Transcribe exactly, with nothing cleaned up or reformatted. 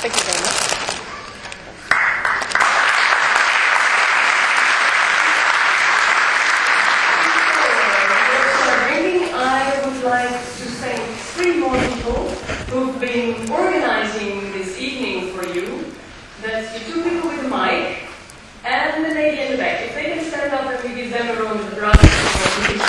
Thank you very much. I would like to thank three more people who've been organizing this evening for you. That's the two people with the mic and the lady in the back. If they can stand up and we give them a round of applause.